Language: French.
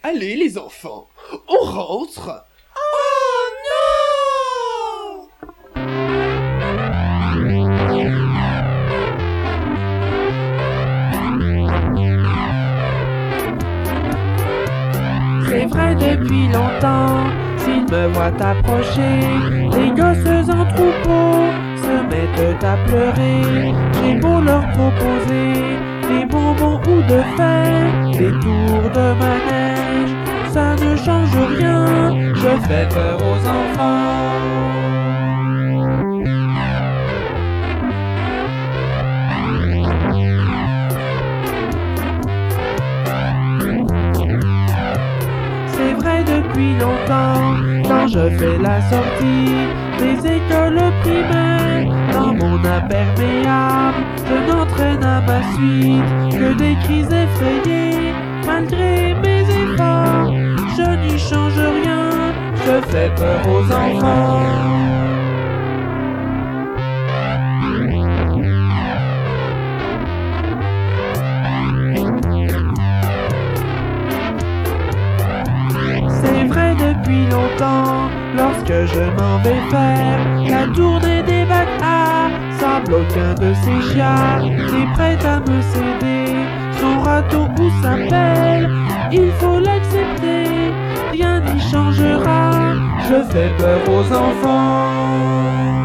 Allez les enfants, on rentre. Oh non! C'est vrai depuis longtemps, s'ils me voient approcher, les gosses en troupeau se mettent à pleurer. J'ai beau leur proposer des bonbons ou de faire des tours de manège, ça ne change rien, je fais peur aux enfants. C'est vrai depuis longtemps, quand je fais la sortie des écoles primaires, dans mon imperméable, je n'entraîne à ma suite que des cris effrayés. Malgré mes efforts, je n'y change rien, je fais peur aux enfants. C'est vrai depuis longtemps, lorsque je m'en vais faire la tournée des bacs à sable, aucun de ces chiens n'est prêt à me céder son râteau ou sa pelle, il faut l'accepter, rien n'y changera, je fais peur aux enfants.